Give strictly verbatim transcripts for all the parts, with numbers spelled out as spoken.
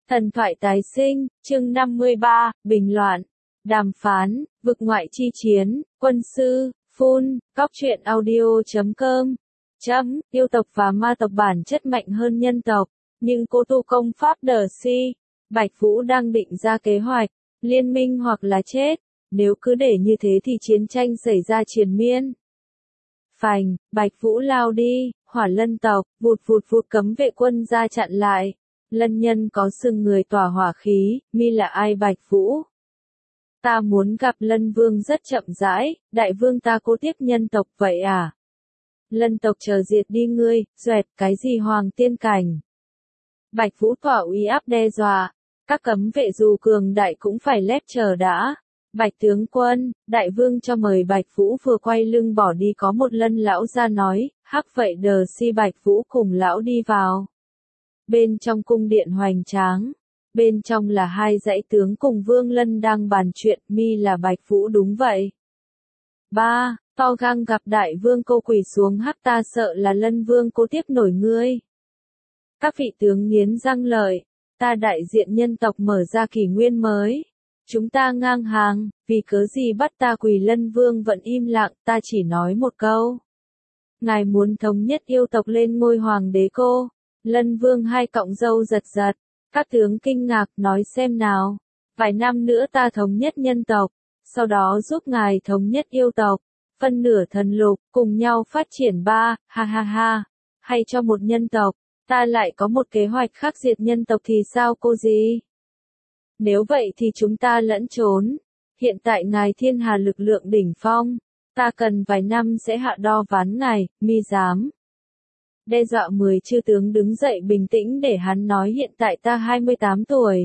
Thần thoại tái sinh, chương năm mươi ba, bình loạn, đàm phán, vực ngoại chi chiến, quân sư, phun, cóc truyện audio chấm com. Chấm, yêu tộc và ma tộc bản chất mạnh hơn nhân tộc, nhưng cô tu công pháp đờ si, Bạch Vũ đang định ra kế hoạch, liên minh hoặc là chết, nếu cứ để như thế thì chiến tranh xảy ra triền miên. Phành, Bạch Vũ lao đi, hỏa lân tộc, vụt vụt vụt cấm vệ quân ra chặn lại. Lân nhân có sừng người tỏa hỏa khí, mi là ai Bạch Vũ? Ta muốn gặp lân vương rất chậm rãi, đại vương ta cố tiếp nhân tộc vậy à? Lân tộc chờ diệt đi ngươi, doẹt cái gì hoàng tiên cảnh? Bạch Vũ tỏa uy áp đe dọa, các cấm vệ dù cường đại cũng phải lép chờ đã. Bạch tướng quân, đại vương cho mời Bạch Vũ vừa quay lưng bỏ đi có một lân lão ra nói, hắc vậy đờ si Bạch Vũ cùng lão đi vào. Bên trong cung điện hoành tráng, bên trong là hai dãy tướng cùng Vương Lân đang bàn chuyện, mi là Bạch Vũ đúng vậy. Ba, to gang gặp đại vương cô quỳ xuống hắc ta sợ là lân vương cô tiếp nổi ngươi. Các vị tướng nghiến răng lợi, ta đại diện nhân tộc mở ra kỷ nguyên mới. Chúng ta ngang hàng, vì cớ gì bắt ta quỳ lân vương vẫn im lặng, ta chỉ nói một câu. Ngài muốn thống nhất yêu tộc lên ngôi hoàng đế cô. Lân vương hai cọng râu giật giật, các tướng kinh ngạc nói xem nào, vài năm nữa ta thống nhất nhân tộc, sau đó giúp ngài thống nhất yêu tộc, phân nửa thần lục, cùng nhau phát triển ba, ha ha ha, hay cho một nhân tộc, ta lại có một kế hoạch khác diệt nhân tộc thì sao cô gì? Nếu vậy thì chúng ta lẫn trốn, hiện tại ngài thiên hà lực lượng đỉnh phong, ta cần vài năm sẽ hạ đo ván ngài, mi dám. Đe dọa mười chư tướng đứng dậy bình tĩnh để hắn nói hiện tại ta hai mươi tám tuổi.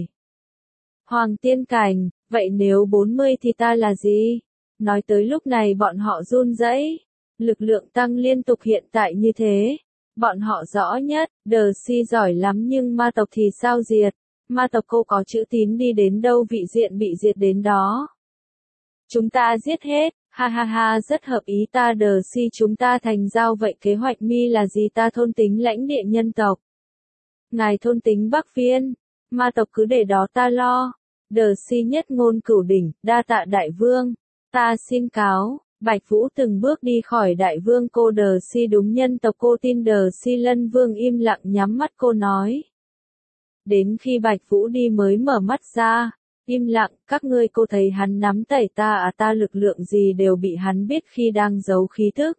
Hoàng tiên cảnh, vậy nếu bốn mươi thì ta là gì? Nói tới lúc này bọn họ run rẩy, lực lượng tăng liên tục hiện tại như thế. Bọn họ rõ nhất, đờ si giỏi lắm nhưng ma tộc thì sao diệt? Ma tộc cô có chữ tín đi đến đâu vị diện bị diệt đến đó. Chúng ta giết hết. Ha ha ha rất hợp ý ta đờ si chúng ta thành giao vậy kế hoạch mi là gì ta thôn tính lãnh địa nhân tộc. Ngài thôn tính Bắc Viên, ma tộc cứ để đó ta lo. Đờ si nhất ngôn cửu đỉnh, đa tạ đại vương, ta xin cáo, Bạch Vũ từng bước đi khỏi đại vương cô đờ si đúng nhân tộc cô tin đờ si lân vương im lặng nhắm mắt cô nói. Đến khi Bạch Vũ đi mới mở mắt ra. Im lặng, các ngươi cô thấy hắn nắm tẩy ta à ta lực lượng gì đều bị hắn biết khi đang giấu khí thức.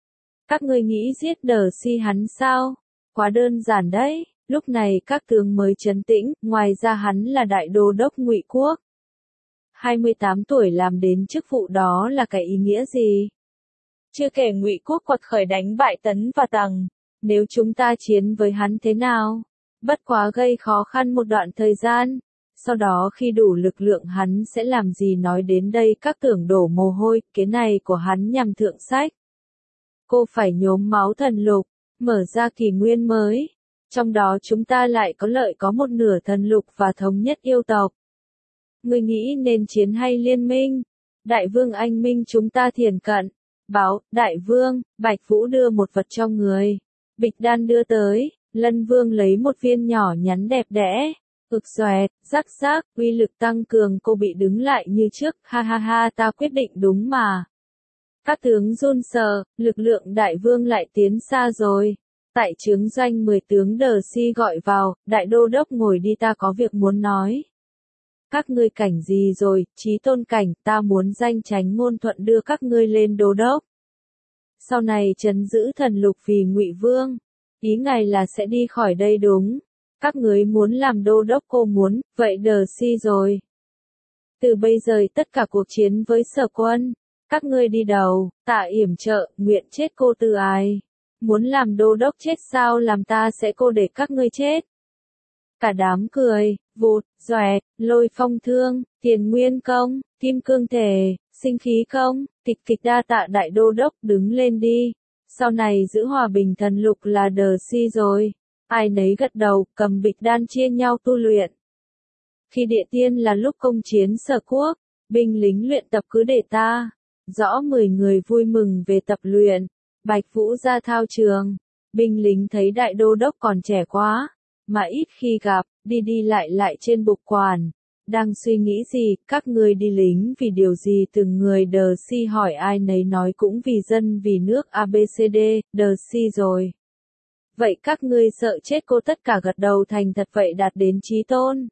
Các ngươi nghĩ giết đờ si hắn sao? Quá đơn giản đấy, lúc này các tướng mới trấn tĩnh, ngoài ra hắn là đại đô đốc Ngụy Quốc. hai mươi tám tuổi làm đến chức vụ đó là cái ý nghĩa gì? Chưa kể Ngụy Quốc quật khởi đánh bại Tấn và Tằng, nếu chúng ta chiến với hắn thế nào? Bất quá gây khó khăn một đoạn thời gian. Sau đó khi đủ lực lượng hắn sẽ làm gì nói đến đây các tưởng đổ mồ hôi, cái này của hắn nhằm thượng sách. Cô phải nhốm máu thần lục, mở ra kỷ nguyên mới. Trong đó chúng ta lại có lợi có một nửa thần lục và thống nhất yêu tộc. Người nghĩ nên chiến hay liên minh? Đại vương anh minh chúng ta thiền cận. Báo, đại vương, Bạch Vũ đưa một vật cho người. Bịch đan đưa tới, lân vương lấy một viên nhỏ nhắn đẹp đẽ. Ực xoẹt, rắc rác, uy lực tăng cường cô bị đứng lại như trước, ha ha ha ta quyết định đúng mà. Các tướng run sờ, lực lượng đại vương lại tiến xa rồi. Tại trướng doanh mười tướng đờ si gọi vào, đại đô đốc ngồi đi ta có việc muốn nói. Các ngươi cảnh gì rồi, chí tôn cảnh, ta muốn danh tránh ngôn thuận đưa các ngươi lên đô đốc. Sau này trấn giữ thần lục vì Ngụy Vương, ý ngài là sẽ đi khỏi đây đúng. Các người muốn làm đô đốc cô muốn, vậy đờ si rồi. Từ bây giờ tất cả cuộc chiến với sở quân, các ngươi đi đầu, tạ yểm trợ, nguyện chết cô từ ai. Muốn làm đô đốc chết sao làm ta sẽ cô để các ngươi chết. Cả đám cười, vụt, doẹt, lôi phong thương, tiền nguyên công, kim cương thể, sinh khí công, tịch kịch đa tạ đại đô đốc đứng lên đi. Sau này giữ hòa bình thần lục là đờ si rồi. Ai nấy gật đầu, cầm bịch đan chia nhau tu luyện. Khi địa tiên là lúc công chiến sở quốc, binh lính luyện tập cứ để ta. Rõ mười người vui mừng về tập luyện. Bạch Vũ ra thao trường. Binh lính thấy đại đô đốc còn trẻ quá. mà ít khi gặp, đi đi lại lại trên bục quản. Đang suy nghĩ gì, các ngươi đi lính vì điều gì? Từng người đờ si hỏi, ai nấy nói cũng vì dân vì nước a bê xê đê, đờ si rồi. Vậy các ngươi sợ chết? Cô tất cả gật đầu thành thật. Vậy đạt đến chí tôn.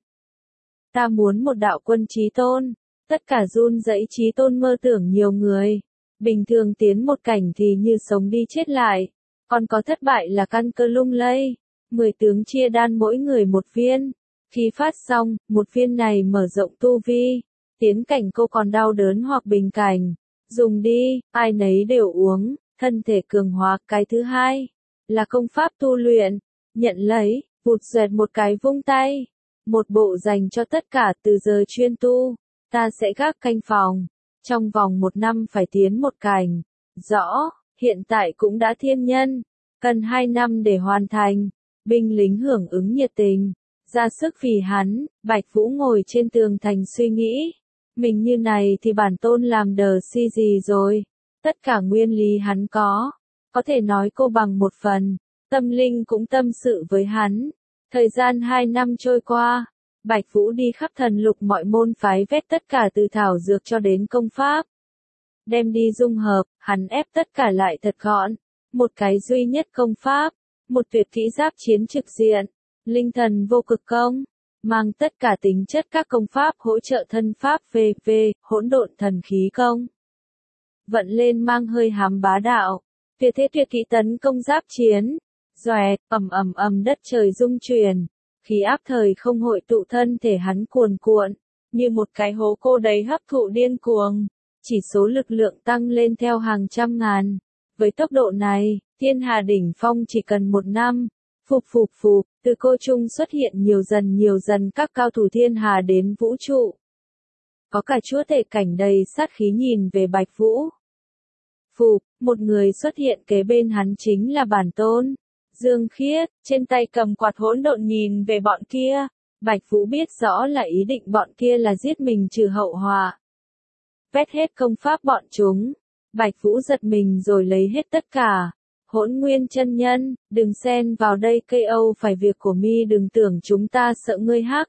Ta muốn một đạo quân chí tôn. Tất cả run rẩy. Chí tôn mơ tưởng nhiều người. Bình thường tiến một cảnh thì như sống đi chết lại. Còn có thất bại là căn cơ lung lay. Mười tướng chia đan mỗi người một viên. Khi phát xong, một viên này mở rộng tu vi. Tiến cảnh cô còn đau đớn hoặc bình cảnh. Dùng đi, ai nấy đều uống, thân thể cường hóa. Cái thứ hai là công pháp tu luyện. Nhận lấy, vụt xoẹt một cái vung tay. Một bộ dành cho tất cả. Từ giờ chuyên tu, ta sẽ gác canh phòng. Trong vòng một năm phải tiến một cảnh. Rõ, hiện tại cũng đã thiên nhân. Cần hai năm để hoàn thành. Binh lính hưởng ứng nhiệt tình. Ra sức vì hắn. Bạch Vũ ngồi trên tường thành suy nghĩ. Mình như này thì bản tôn làm đờ si gì rồi. Tất cả nguyên lý hắn có. Có thể nói cô bằng một phần. Tâm linh cũng tâm sự với hắn. Thời gian hai năm trôi qua. Bạch Vũ đi khắp thần lục mọi môn phái, vét tất cả từ thảo dược cho đến công pháp. Đem đi dung hợp, hắn ép tất cả lại thật gọn. Một cái duy nhất công pháp. Một tuyệt kỹ giáp chiến trực diện. Linh thần vô cực công. Mang tất cả tính chất các công pháp hỗ trợ thân pháp vê vê, hỗn độn thần khí công. Vận lên mang hơi hám bá đạo. Tuyệt thế tuyệt kỹ tấn công giáp chiến. Doẹt, ầm ầm ầm đất trời rung chuyển. Khí áp thời không hội tụ, thân thể hắn cuồn cuộn. Như một cái hố cô đầy hấp thụ điên cuồng. Chỉ số lực lượng tăng lên theo hàng trăm ngàn. Với tốc độ này, thiên hà đỉnh phong chỉ cần một năm. Phục phục phục, từ cô trung xuất hiện nhiều dần nhiều dần các cao thủ thiên hà đến vũ trụ. Có cả chúa tể cảnh đầy sát khí nhìn về Bạch Vũ. Phục, một người xuất hiện kế bên hắn chính là bản tôn. Dương Khiết, trên tay cầm quạt hỗn độn nhìn về bọn kia. Bạch Vũ biết rõ là ý định bọn kia là giết mình trừ hậu họa. Vét hết công pháp bọn chúng. Bạch Vũ giật mình rồi lấy hết tất cả. Hỗn Nguyên chân nhân, đừng xen vào đây, cây Âu phải việc của mi, đừng tưởng chúng ta sợ ngươi hắc.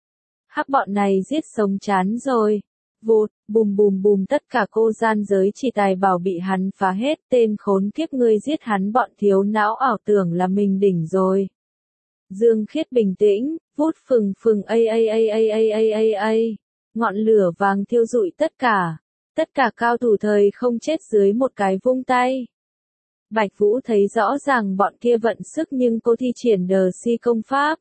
Hắc bọn này giết sống chán rồi. Vụt, bùm bùm bùm, tất cả cô gian giới chỉ tài bảo bị hắn phá hết. Tên khốn kiếp, ngươi giết hắn, bọn thiếu não ảo tưởng là mình đỉnh rồi. Dương Khiết bình tĩnh, vút phừng phừng, a a a a a a a a. Ngọn lửa vàng thiêu rụi tất cả. Tất cả cao thủ thời không chết dưới một cái vung tay. Bạch Vũ thấy rõ ràng bọn kia vận sức nhưng cô thi triển đờ si công pháp.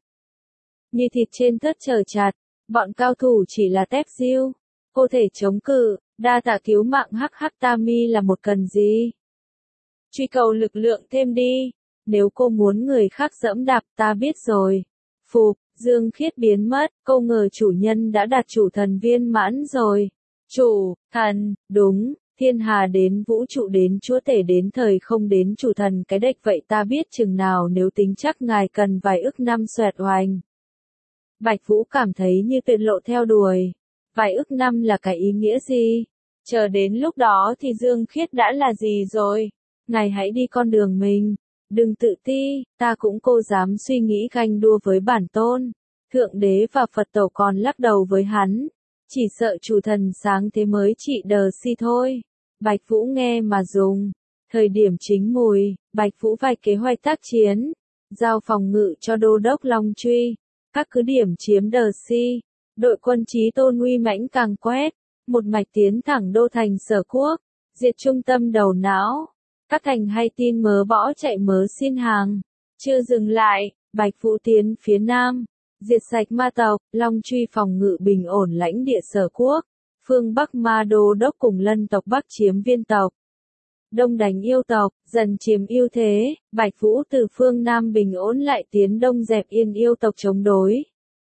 Như thịt trên thớt chờ chặt, bọn cao thủ chỉ là tép diêu. Cô thể chống cự, đa tạ cứu mạng, hắc hắc, Tami là một cần gì. Truy cầu lực lượng thêm đi, nếu cô muốn người khác dẫm đạp ta biết rồi. Phục, Dương Khiết biến mất, cô ngờ chủ nhân đã đạt chủ thần viên mãn rồi. Chủ, thần, đúng. Thiên hà đến vũ trụ đến chúa tể đến thời không đến chủ thần cái đệch vậy ta biết chừng nào, nếu tính chắc ngài cần vài ức năm xoẹt oanh. Bạch Vũ cảm thấy như tuyệt lộ theo đuổi. Vài ức năm là cái ý nghĩa gì? Chờ đến lúc đó thì Dương Khiết đã là gì rồi? Ngài hãy đi con đường mình. Đừng tự ti, ta cũng cô dám suy nghĩ ganh đua với bản tôn. Thượng đế và Phật tổ còn lắc đầu với hắn. Chỉ sợ chủ thần sáng thế mới trị đờ si thôi. Bạch Vũ nghe mà dùng. Thời điểm chính mùi, Bạch Vũ vạch kế hoạch tác chiến. Giao phòng ngự cho đô đốc Long Truy. Các cứ điểm chiếm đờ si. Đội quân chí tôn uy mãnh càng quét. Một mạch tiến thẳng đô thành Sở Quốc. Diệt trung tâm đầu não. Các thành hay tin mớ bỏ chạy mớ xin hàng. Chưa dừng lại, Bạch Vũ tiến phía nam. Diệt sạch ma tộc, Long Truy phòng ngự bình ổn lãnh địa Sở Quốc. Phương Bắc ma đô đốc cùng lân tộc Bắc chiếm viên tộc. Đông đánh yêu tộc, dần chiếm ưu thế. Bạch Vũ từ phương Nam bình ổn lại tiến đông dẹp yên yêu tộc chống đối.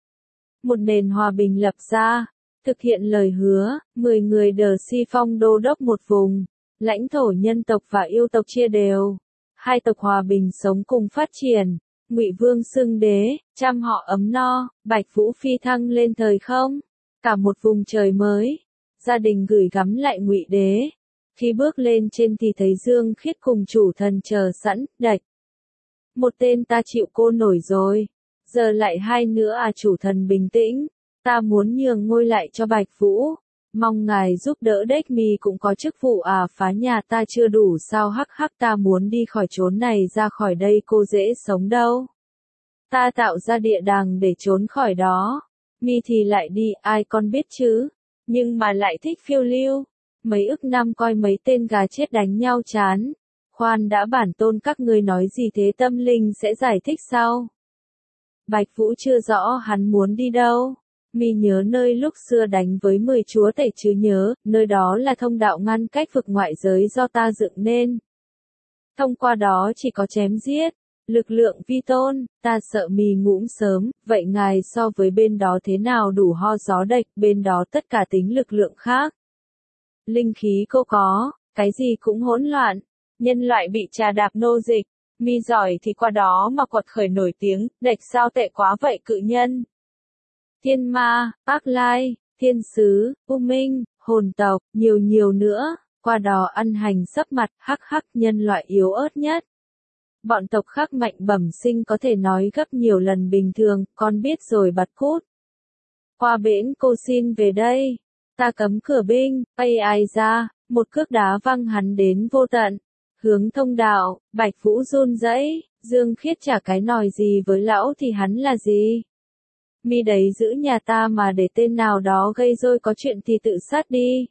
Một nền hòa bình lập ra. Thực hiện lời hứa, mười người đờ si phong đô đốc một vùng. Lãnh thổ nhân tộc và yêu tộc chia đều. Hai tộc hòa bình sống cùng phát triển. Ngụy Vương xưng đế, trăm họ ấm no. Bạch Vũ phi thăng lên thời không. Cả một vùng trời mới. Gia đình gửi gắm lại Ngụy đế. Khi bước lên trên thì thấy Dương Khiết cùng chủ thần chờ sẵn, đạch. Một tên ta chịu cô nổi rồi. Giờ lại hai nữa à? Chủ thần bình tĩnh, ta muốn nhường ngôi lại cho Bạch Vũ. Mong ngài giúp đỡ. Đếch mi cũng có chức vụ à? Phá nhà ta chưa đủ sao? Hắc hắc, ta muốn đi khỏi chốn này, ra khỏi đây cô dễ sống đâu. Ta tạo ra địa đàng để trốn khỏi đó. Mi thì lại đi, ai con biết chứ. Nhưng mà lại thích phiêu lưu. Mấy ức năm coi mấy tên gà chết đánh nhau chán. Khoan đã, bản tôn các ngươi nói gì thế? Tâm linh sẽ giải thích sau. Bạch Vũ chưa rõ hắn muốn đi đâu. Mi nhớ nơi lúc xưa đánh với mười chúa tể chứ? Nhớ, nơi đó là thông đạo ngăn cách vực ngoại giới do ta dựng nên. Thông qua đó chỉ có chém giết, lực lượng vi tôn. Ta sợ Mi ngủm sớm. Vậy ngài so với bên đó thế nào? Đủ ho gió đệch, bên đó tất cả tính lực lượng khác. Linh khí cô có, cái gì cũng hỗn loạn. Nhân loại bị trà đạp nô dịch. Mi giỏi thì qua đó mà quật khởi nổi tiếng. Đệch sao tệ quá vậy cự nhân? Thiên ma, ác lai, thiên sứ, u minh, hồn tộc, nhiều nhiều nữa, qua đó ăn hành sấp mặt. Hắc hắc, nhân loại yếu ớt nhất. Bọn tộc khác mạnh bẩm sinh có thể nói gấp nhiều lần bình thường, con biết rồi. Bật cút. Qua bển cô xin về đây. Ta cấm cửa binh, ai ai ra, một cước đá văng hắn đến vô tận. Hướng thông đạo, Bạch Vũ run rẩy. Dương Khiết chả cái nòi gì với lão thì hắn là gì? Mi đấy giữ nhà ta mà để tên nào đó gây rối, có chuyện thì tự sát đi.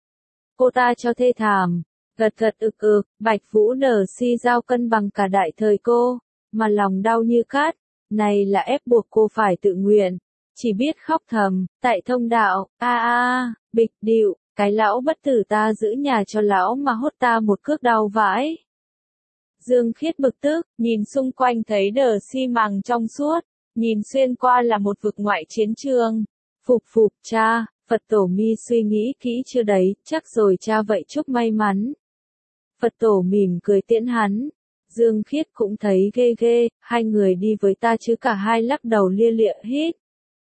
Cô ta cho thê thảm. Gật gật ực ực, Bạch Vũ nở si giao cân bằng cả đại thời cô, mà lòng đau như cát. Này là ép buộc cô phải tự nguyện. Chỉ biết khóc thầm, tại thông đạo, a a, bịch điệu, cái lão bất tử ta giữ nhà cho lão mà hốt ta một cước đau vãi. Dương Khiết bực tức, nhìn xung quanh thấy đờ xi măng trong suốt, nhìn xuyên qua là một vực ngoại chiến trường. Phục phục cha, Phật tổ. Mi suy nghĩ kỹ chưa đấy? Chắc rồi cha, vậy chúc may mắn. Phật tổ mỉm cười tiễn hắn. Dương Khiết cũng thấy ghê ghê, hai người đi với ta chứ? Cả hai lắc đầu lia lịa hít.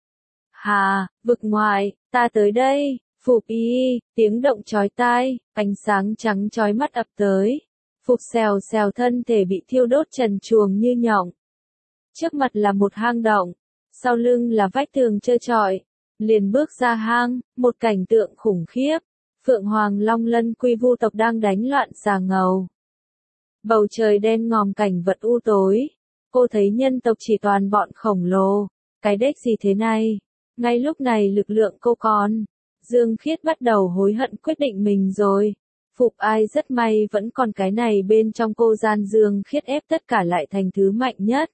Hà, vực ngoại, ta tới đây. Phục y, tiếng động chói tai, ánh sáng trắng chói mắt ập tới. Phục xèo xèo, thân thể bị thiêu đốt trần truồng như nhộng. Trước mặt là một hang động, sau lưng là vách tường trơ trọi. Liền bước ra hang, một cảnh tượng khủng khiếp. Phượng Hoàng Long Lân Quy Vu tộc đang đánh loạn xà ngầu. Bầu trời đen ngòm, cảnh vật u tối. Cô thấy nhân tộc chỉ toàn bọn khổng lồ. Cái đếch gì thế này? Ngay lúc này lực lượng cô còn. Dương Khiết bắt đầu hối hận quyết định mình rồi. Phục ai rất may vẫn còn cái này bên trong cô. Gian Dương Khiết ép tất cả lại thành thứ mạnh nhất.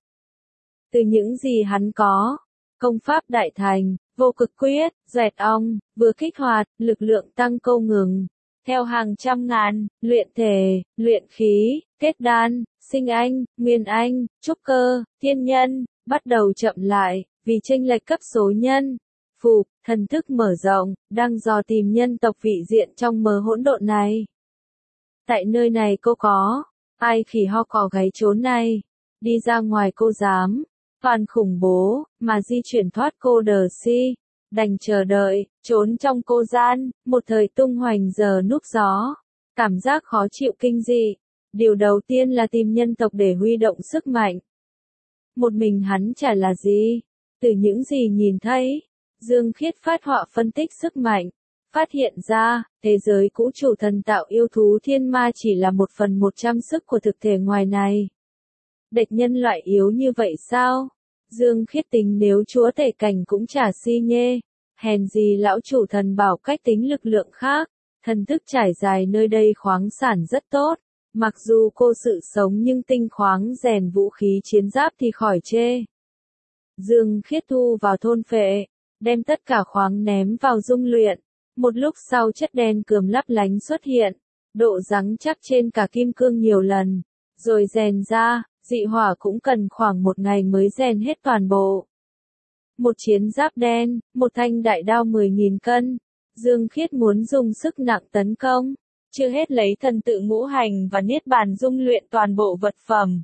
Từ những gì hắn có, công pháp đại thành, vô cực quyết, dẹt ong, vừa kích hoạt, lực lượng tăng câu ngừng. Theo hàng trăm ngàn, luyện thể, luyện khí, kết đan, sinh anh, nguyên anh, trúc cơ, thiên nhân, bắt đầu chậm lại, vì chênh lệch cấp số nhân. Phục, thần thức mở rộng, đang dò tìm nhân tộc vị diện trong mớ hỗn độn này. Tại nơi này cô có, ai khỉ ho cò gáy trốn này. Đi ra ngoài cô dám, toàn khủng bố, mà di chuyển thoát cô đờ si. Đành chờ đợi, trốn trong cô gian, một thời tung hoành giờ núp gió. Cảm giác khó chịu kinh dị. Điều đầu tiên là tìm nhân tộc để huy động sức mạnh. Một mình hắn chả là gì. Từ những gì nhìn thấy, Dương Khiết phát họa phân tích sức mạnh. Phát hiện ra, thế giới cũ chủ thần tạo yêu thú thiên ma chỉ là một phần một trăm sức của thực thể ngoài này. Địch nhân loại yếu như vậy sao? Dương Khiết tính nếu chúa tể cảnh cũng chả si nhê. Hèn gì lão chủ thần bảo cách tính lực lượng khác. Thần thức trải dài nơi đây khoáng sản rất tốt. Mặc dù cô sự sống nhưng tinh khoáng rèn vũ khí chiến giáp thì khỏi chê. Dương Khiết thu vào thôn phệ, đem tất cả khoáng ném vào dung luyện. Một lúc sau chất đen cườm lấp lánh xuất hiện, độ rắn chắc trên cả kim cương nhiều lần, rồi rèn ra, dị hỏa cũng cần khoảng một ngày mới rèn hết toàn bộ. Một chiến giáp đen, một thanh đại đao mười nghìn cân, Dương Khiết muốn dùng sức nặng tấn công, chưa hết lấy thần tự ngũ hành và niết bàn dung luyện toàn bộ vật phẩm.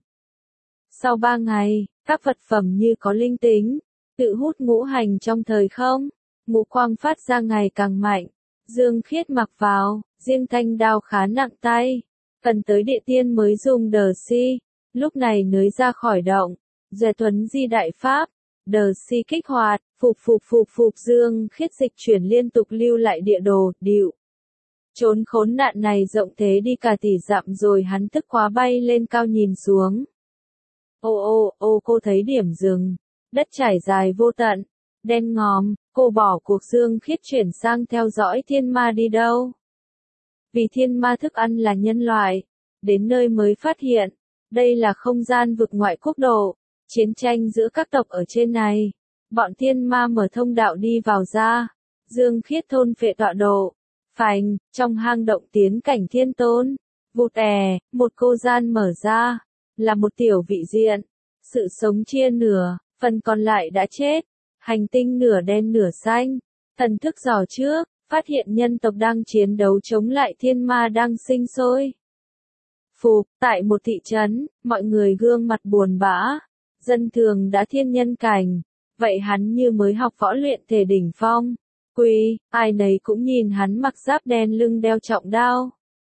Sau ba ngày, các vật phẩm như có linh tính, tự hút ngũ hành trong thời không, ngũ quang phát ra ngày càng mạnh. Dương Khiết mặc vào, riêng thanh đao khá nặng tay, cần tới địa tiên mới dùng đờ si. Lúc này nới ra khỏi động, Duệ Tuấn Di đại pháp, Đờ si kích hoạt, phục phục phục phục Dương Khiết dịch chuyển liên tục lưu lại địa đồ, điệu. Trốn khốn nạn này rộng thế đi cả tỷ dặm rồi hắn tức quá bay lên cao nhìn xuống. Ô ô ô cô thấy điểm dừng, đất trải dài vô tận, đen ngòm, cô bỏ cuộc Dương Khiết chuyển sang theo dõi thiên ma đi đâu. Vì thiên ma thức ăn là nhân loại, đến nơi mới phát hiện, đây là không gian vực ngoại quốc độ, chiến tranh giữa các tộc ở trên này. Bọn thiên ma mở thông đạo đi vào ra, Dương Khiết thôn phệ tọa độ, phành, trong hang động tiến cảnh thiên tôn, vụt è, một cô gian mở ra, là một tiểu vị diện, sự sống chia nửa, phần còn lại đã chết, hành tinh nửa đen nửa xanh, thần thức dò trước, phát hiện nhân tộc đang chiến đấu chống lại thiên ma đang sinh sôi. Phục, tại một thị trấn, mọi người gương mặt buồn bã, dân thường đã thiên nhân cảnh, vậy hắn như mới học võ luyện thể đỉnh phong. Quy, ai nấy cũng nhìn hắn mặc giáp đen lưng đeo trọng đao.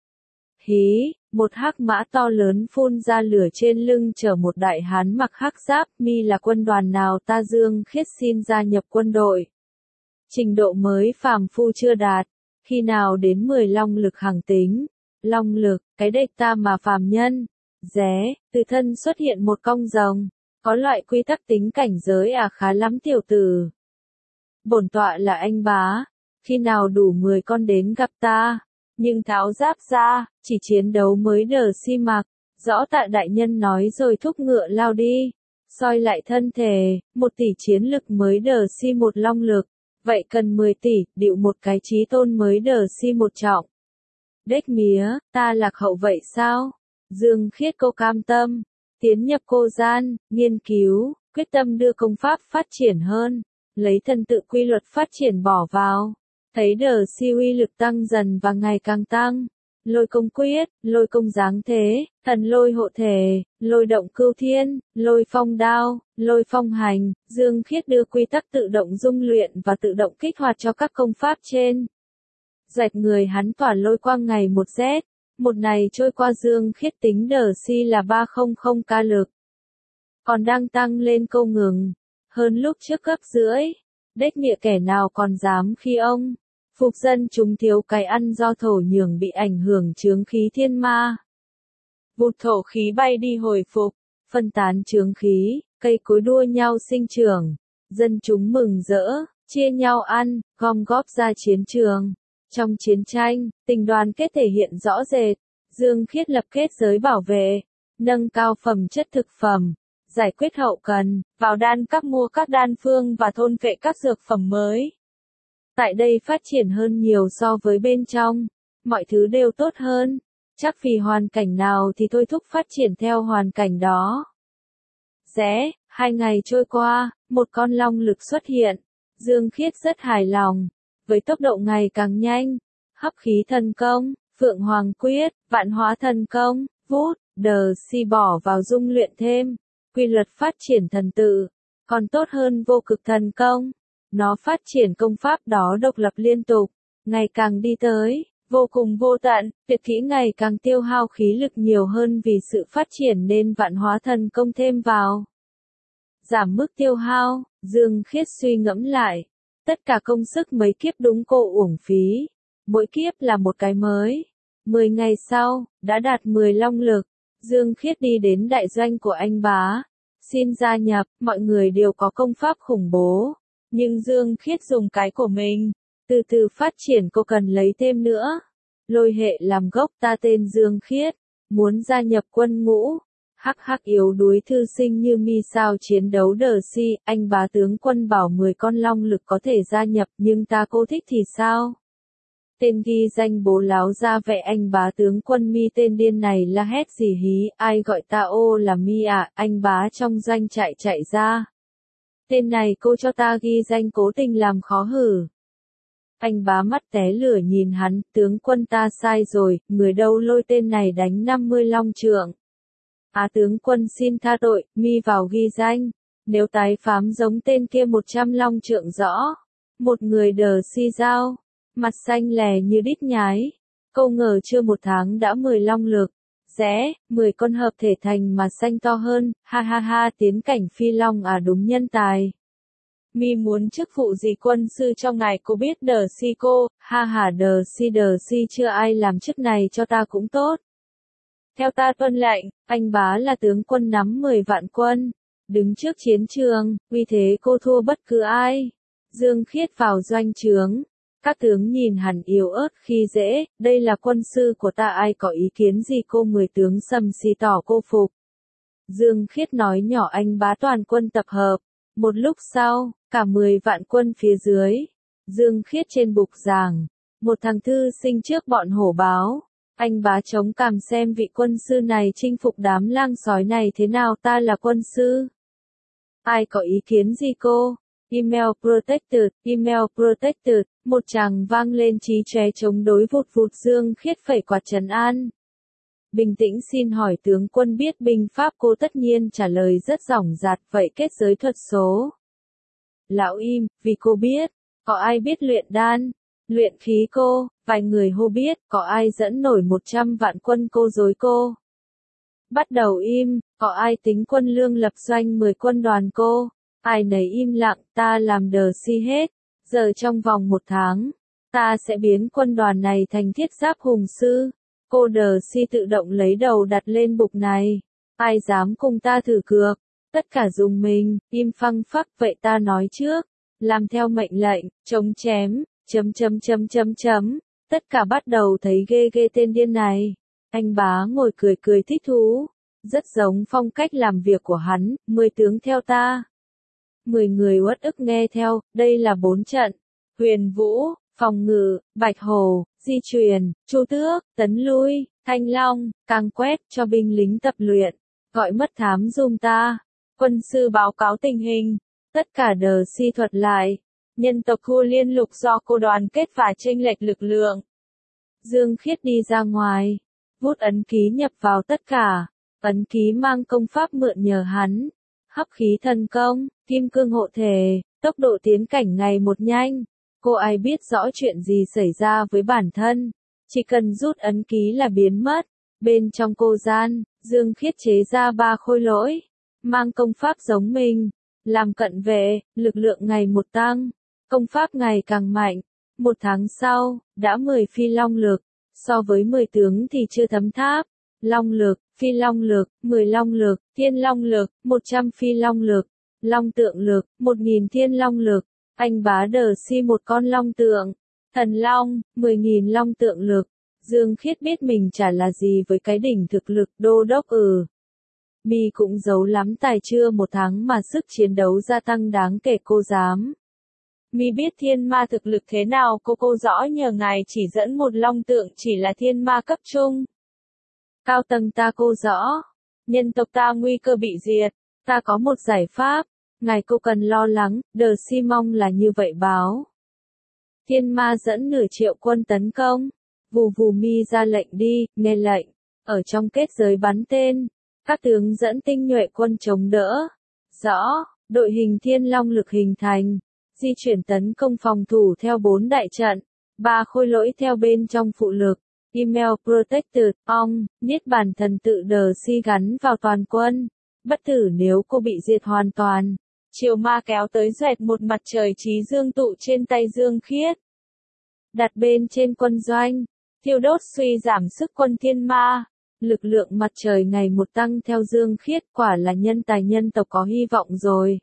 Hí, một hắc mã to lớn phun ra lửa trên lưng chở một đại hán mặc hắc giáp, mi là quân đoàn nào ta Dương Khiết xin gia nhập quân đội. Trình độ mới phàm phu chưa đạt, khi nào đến mười long lực hàng tính. Long lực, cái đếch ta mà phàm nhân. Ré, từ thân xuất hiện một cong rồng, có loại quy tắc tính cảnh giới à khá lắm tiểu tử. Bổn tọa là anh bá, khi nào đủ mười con đến gặp ta, nhưng tháo giáp ra, chỉ chiến đấu mới đờ si mặc, rõ tạ đại nhân nói rồi thúc ngựa lao đi, soi lại thân thể, một tỷ chiến lực mới đờ si một long lực, vậy cần mười tỷ, điệu một cái chí tôn mới đờ si một trọng. Đếch mía, ta lạc hậu vậy sao? Dương Khiết cô cam tâm, tiến nhập cô gian, nghiên cứu, quyết tâm đưa công pháp phát triển hơn. Lấy thần tự quy luật phát triển bỏ vào, thấy đờ si uy lực tăng dần và ngày càng tăng. Lôi công quyết, lôi công giáng thế, thần lôi hộ thể, lôi động cưu thiên, lôi phong đao, lôi phong hành, Dương Khiết đưa quy tắc tự động dung luyện và tự động kích hoạt cho các công pháp trên. Dạch người hắn tỏa lôi quang ngày một rét, một ngày trôi qua Dương Khiết tính đờ si là ba trăm k lực. Còn đang tăng lên câu ngừng. Hơn lúc trước gấp rưỡi, đếch nghĩa kẻ nào còn dám khi ông, phục dân chúng thiếu cái ăn do thổ nhường bị ảnh hưởng chướng khí thiên ma. Vụt thổ khí bay đi hồi phục, phân tán chướng khí, cây cối đua nhau sinh trưởng, dân chúng mừng rỡ, chia nhau ăn, gom góp ra chiến trường. Trong chiến tranh, tình đoàn kết thể hiện rõ rệt, Dương Khiết lập kết giới bảo vệ, nâng cao phẩm chất thực phẩm. Giải quyết hậu cần, vào đan các mua các đan phương và thôn phệ các dược phẩm mới. Tại đây phát triển hơn nhiều so với bên trong, mọi thứ đều tốt hơn, chắc vì hoàn cảnh nào thì thôi thúc phát triển theo hoàn cảnh đó. Rẽ, hai ngày trôi qua, một con long lực xuất hiện, Dương Khiết rất hài lòng, với tốc độ ngày càng nhanh, hấp khí thần công, phượng hoàng quyết, vạn hóa thần công, vút, đờ si bỏ vào dung luyện thêm. Quy luật phát triển thần tự, còn tốt hơn vô cực thần công. Nó phát triển công pháp đó độc lập liên tục, ngày càng đi tới, vô cùng vô tận, tuyệt kỹ ngày càng tiêu hao khí lực nhiều hơn vì sự phát triển nên vạn hóa thần công thêm vào. Giảm mức tiêu hao, Dương Khiết suy ngẫm lại, tất cả công sức mấy kiếp đúng cô uổng phí, mỗi kiếp là một cái mới. Mười ngày sau, đã đạt mười long lực. Dương Khiết đi đến đại doanh của anh bá, xin gia nhập, mọi người đều có công pháp khủng bố, nhưng Dương Khiết dùng cái của mình, từ từ phát triển cô cần lấy thêm nữa. Lôi hệ làm gốc ta tên Dương Khiết, muốn gia nhập quân ngũ, hắc hắc yếu đuối thư sinh như mi sao chiến đấu đờ si, anh bá tướng quân bảo mười con long lực có thể gia nhập nhưng ta cô thích thì sao? Tên ghi danh bố láo ra vẻ anh bá tướng quân mi tên điên này la hét gì hí, ai gọi ta ô là mi à, anh bá trong doanh chạy chạy ra. Tên này cô cho ta ghi danh cố tình làm khó hử. Anh bá mắt té lửa nhìn hắn, tướng quân ta sai rồi, người đâu lôi tên này đánh năm mươi long trượng. Á tướng quân xin tha tội, mi vào ghi danh, nếu tái phám giống tên kia một trăm long trượng rõ. Một người đờ si giao. Mặt xanh lè như đít nhái, câu ngờ chưa một tháng đã mười long lực, rẽ, mười con hợp thể thành mà xanh to hơn, ha ha ha tiến cảnh phi long à đúng nhân tài. Mi muốn chức vụ gì quân sư trong ngài cô biết đờ si cô, ha ha đờ si đờ si chưa ai làm chức này cho ta cũng tốt. Theo ta tuân lệnh, anh bá là tướng quân nắm mười vạn quân, đứng trước chiến trường, vì thế cô thua bất cứ ai. Dương Khiết vào doanh trướng, các tướng nhìn hẳn yếu ớt khi dễ, đây là quân sư của ta ai có ý kiến gì cô mười tướng sầm xì tỏ cô phục. Dương Khiết nói nhỏ anh bá toàn quân tập hợp, một lúc sau, cả mười vạn quân phía dưới, Dương Khiết trên bục giảng, một thằng thư sinh trước bọn hổ báo. Anh bá chống cằm xem vị quân sư này chinh phục đám lang sói này thế nào ta là quân sư. Ai có ý kiến gì cô? Email protected, email protected, một chàng vang lên chí chóe chống đối vụt vụt Dương Khiết phẩy quạt trấn an. Bình tĩnh xin hỏi tướng quân biết binh pháp cô tất nhiên trả lời rất dỏng dạt vậy kết giới thuật số. Lão im, vì cô biết, có ai biết luyện đan, luyện khí cô, vài người hô biết, có ai dẫn nổi một trăm vạn quân cô dối cô. Bắt đầu im, có ai tính quân lương lập doanh mười quân đoàn cô, ai nấy im lặng, ta làm đờ si hết, giờ trong vòng một tháng, ta sẽ biến quân đoàn này thành thiết giáp hùng sư. Cô đờ si tự động lấy đầu đặt lên bục này, ai dám cùng ta thử cược, tất cả dùng mình, im phăng phắc vậy ta nói trước, làm theo mệnh lệnh, chống chém, chấm chấm chấm chấm chấm, tất cả bắt đầu thấy ghê ghê tên điên này. Anh bá ngồi cười cười thích thú, rất giống phong cách làm việc của hắn, mười tướng theo ta. Mười người uất ức nghe theo, đây là bốn trận, huyền vũ, phòng ngự, bạch hổ, di truyền, chu tước, tấn lui, thanh long, càng quét cho binh lính tập luyện, gọi mất thám giùm ta. Quân sư báo cáo tình hình, tất cả đờ si thuật lại, nhân tộc Khu Liên Lục do cô đoàn kết và chênh lệch lực lượng. Dương Khiết đi ra ngoài, vút ấn ký nhập vào tất cả, ấn ký mang công pháp mượn nhờ hắn, hấp khí thần công, kim cương hộ thể, tốc độ tiến cảnh ngày một nhanh. Cô ai biết rõ chuyện gì xảy ra với bản thân, chỉ cần rút ấn ký là biến mất. Bên trong cô gian, Dương Khiết chế ra ba khôi lỗi, mang công pháp giống mình, làm cận vệ, lực lượng ngày một tăng, công pháp ngày càng mạnh. Một tháng sau, đã mười phi long lực, so với mười tướng thì chưa thấm tháp. Long lực, phi long lực, mười long lực, thiên long lực, một trăm phi long lực, long tượng lực, một nghìn thiên long lực. Anh bá đờ si một con long tượng, thần long, mười nghìn long tượng lực. Dương Khiết biết mình chả là gì với cái đỉnh thực lực đô đốc ừ. Mi cũng giấu lắm tài chưa một tháng mà sức chiến đấu gia tăng đáng kể cô dám. Mi biết thiên ma thực lực thế nào cô cô rõ nhờ ngài chỉ dẫn một long tượng chỉ là thiên ma cấp trung. Cao tầng ta cô rõ, nhân tộc ta nguy cơ bị diệt, ta có một giải pháp. Ngài cô cần lo lắng, đờ si mong là như vậy báo. Thiên ma dẫn nửa triệu quân tấn công. Vù vù mi ra lệnh đi, nghe lệnh. Ở trong kết giới bắn tên. Các tướng dẫn tinh nhuệ quân chống đỡ. Rõ, đội hình thiên long lực hình thành. Di chuyển tấn công phòng thủ theo bốn đại trận. Ba khôi lỗi theo bên trong phụ lực. Email protected, ong, niết bàn thần tự đờ si gắn vào toàn quân. Bất tử nếu cô bị diệt hoàn toàn. Chiều ma kéo tới doẹt một mặt trời trí dương tụ trên tay Dương Khiết. Đặt bên trên quân doanh, thiêu đốt suy giảm sức quân thiên ma. Lực lượng mặt trời ngày một tăng theo Dương Khiết quả là nhân tài nhân tộc có hy vọng rồi.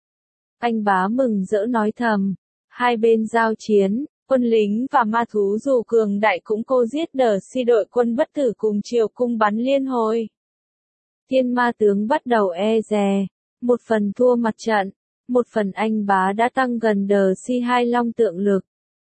Anh bá mừng rỡ nói thầm. Hai bên giao chiến, quân lính và ma thú dù cường đại cũng cô giết đờ si đội quân bất tử cùng chiều cung bắn liên hồi. Thiên ma tướng bắt đầu e dè. Một phần thua mặt trận, một phần anh bá đã tăng gần đờ si hai long tượng lực.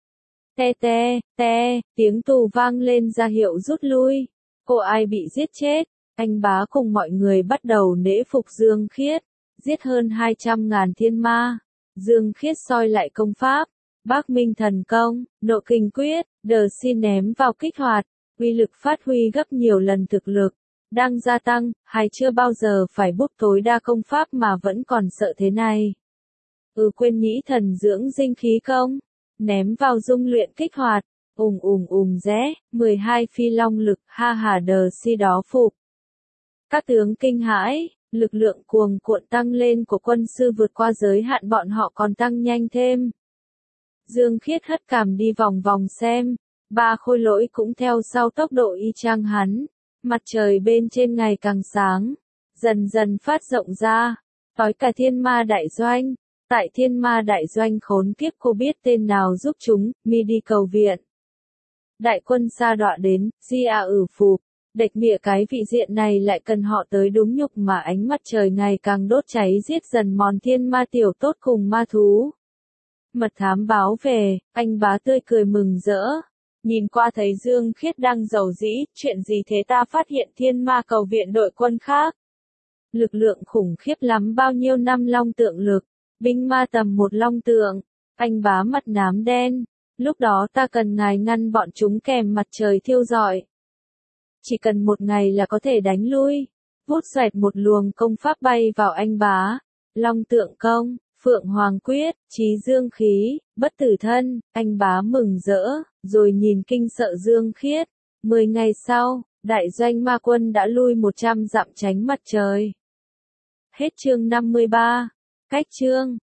Te te, te, tiếng tù vang lên ra hiệu rút lui. Cô ai bị giết chết, anh bá cùng mọi người bắt đầu nể phục Dương Khiết, giết hơn hai trăm ngàn thiên ma. Dương Khiết soi lại công pháp, Bác Minh thần công, Nộ Kình quyết, đờ si ném vào kích hoạt, uy lực phát huy gấp nhiều lần thực lực. Đang gia tăng, hay chưa bao giờ phải bút tối đa công pháp mà vẫn còn sợ thế này. Ừ quên nhĩ thần dưỡng dinh khí công, ném vào dung luyện kích hoạt, ùng ùng ùng rẽ, mười hai phi long lực, ha hà đờ si đó phục. Các tướng kinh hãi, Lực lượng cuồng cuộn tăng lên của quân sư vượt qua giới hạn bọn họ còn tăng nhanh thêm. Dương Khiết hất cằm đi vòng vòng xem, ba khôi lỗi cũng theo sau tốc độ y chang hắn. Mặt trời bên trên ngày càng sáng, dần dần phát rộng ra, tối cả thiên ma đại doanh. Tại thiên ma đại doanh khốn kiếp cô biết tên nào giúp chúng, mi đi cầu viện. Đại quân sa đọa đến, di à ử phục, địch mịa cái vị diện này lại cần họ tới đúng nhục mà ánh mặt trời ngày càng đốt cháy giết dần mòn thiên ma tiểu tốt cùng ma thú. Mật thám báo về, anh bá tươi cười mừng rỡ. Nhìn qua thấy Dương Khiết đang giàu dĩ, chuyện gì thế ta phát hiện thiên ma cầu viện đội quân khác. Lực lượng khủng khiếp lắm bao nhiêu năm long tượng lực, binh ma tầm một long tượng, anh bá mặt nám đen. Lúc đó ta cần ngài ngăn bọn chúng kèm mặt trời thiêu rọi. Chỉ cần một ngày là có thể đánh lui. Vút xoẹt một luồng công pháp bay vào anh bá. Long tượng công, Phượng Hoàng quyết, trí dương khí, bất tử thân, anh bá mừng rỡ, rồi nhìn kinh sợ Dương Khiết. Mười ngày sau, đại doanh ma quân đã lui một trăm dặm tránh mặt trời. Hết chương năm mươi ba. Cách chương